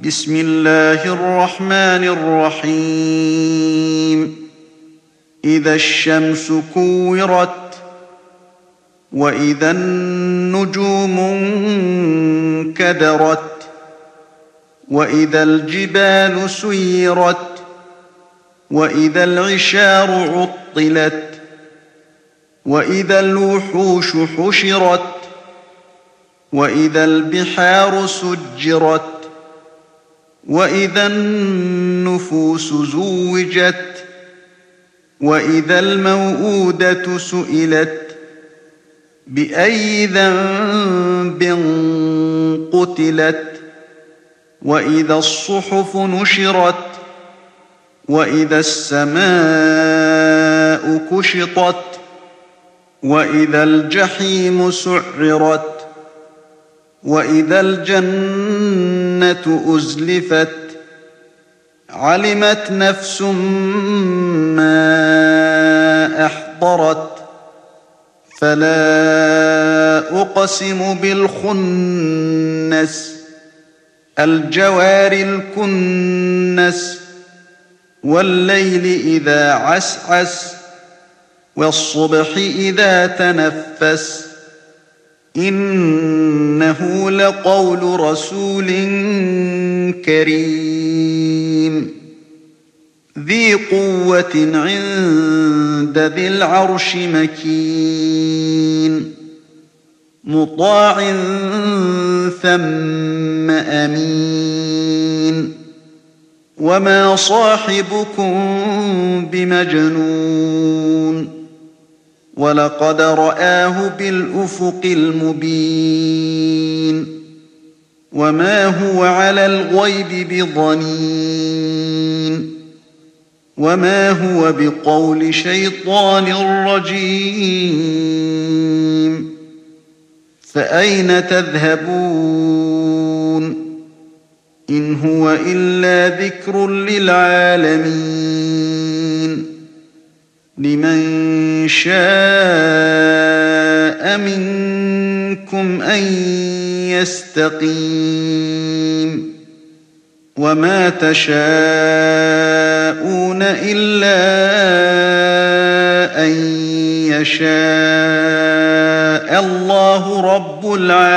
بسم الله الرحمن الرحيم إذا الشمس كورت وإذا النجوم انكدرت وإذا الجبال سيرت وإذا العشار عطلت وإذا الوحوش حشرت وإذا البحار سجرت وإذا النفوس زوجت وإذا الموءودة سئلت بأي ذنب قتلت وإذا الصحف نشرت وإذا السماء كشطت وإذا الجحيم سعرت وإذا الجنة أزلفت علمت نفس ما أحضرت فلا أقسم بالخنس الجوار الكنس والليل إذا عسعس والصبح إذا تنفس إنه لقول رسول كريم ذي قوة عند ذي العرش مكين مطاع ثم أمين وما صاحبكم بمجنون ولقد رآه بالأفق المبين وما هو على الغيب بضنين وما هو بقول شيطان رجيم فأين تذهبون إن هو إلا ذكر للعالمين لمن شاء منكم أن يستقيم وما تشاءون إلا أن يشاء الله رب العالمين.